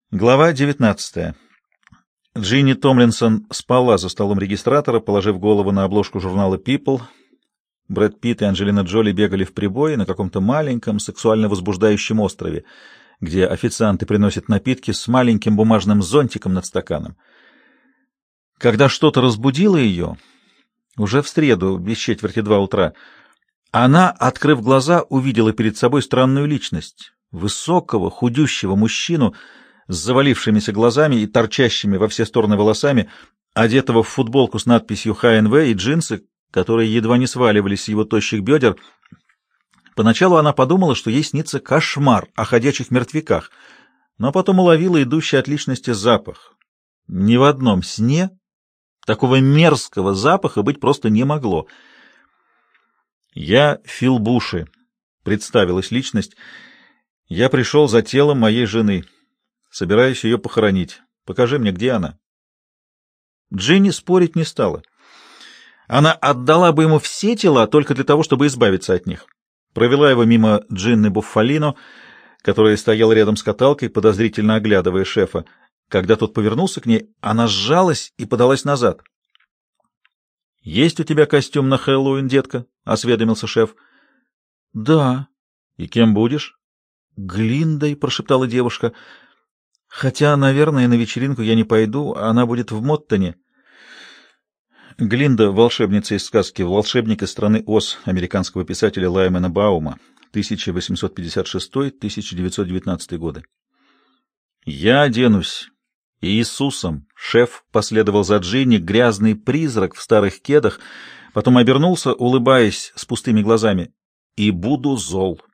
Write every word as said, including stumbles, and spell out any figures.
Глава девятнадцатая. Джинни Томлинсон спала за столом регистратора, положив голову на обложку журнала People. Брэд Питт и Анджелина Джоли бегали в прибое на каком-то маленьком сексуально возбуждающем острове, где официанты приносят напитки с маленьким бумажным зонтиком над стаканом. Когда что-то разбудило ее, уже в среду, без четверти два утра, она, открыв глаза, увидела перед собой странную личность, высокого, худющего мужчину с завалившимися глазами и торчащими во все стороны волосами, одетого в футболку с надписью «Ха Эн Вэ» и джинсы, которые едва не сваливались с его тощих бедер. Поначалу она подумала, что ей снится кошмар о ходячих мертвяках, но потом уловила идущий от личности запах. Ни в одном сне такого мерзкого запаха быть просто не могло. «Я Фил Буши», — представилась личность. «Я пришел за телом моей жены. Собираюсь ее похоронить. Покажи мне, где она». Джинни спорить не стала. Она отдала бы ему все тела только для того, чтобы избавиться от них. Провела его мимо Джинны Буффалино, которая стояла рядом с каталкой, подозрительно оглядывая шефа. Когда тот повернулся к ней, она сжалась и подалась назад. — Есть у тебя костюм на Хэллоуин, детка? — осведомился шеф. — Да. — И кем будешь? — Глиндой, — прошептала девушка. — Хотя, наверное, на вечеринку я не пойду, она будет в Моттоне. Глинда — волшебница из сказки «Волшебник из страны Оз» американского писателя Лаймена Баума, тысяча восемьсот пятьдесят шестой — тысяча девятьсот девятнадцатый годы. «Я оденусь Иисусом!» Шеф последовал за Джинни, грязный призрак в старых кедах, потом обернулся, улыбаясь с пустыми глазами. «И буду зол!»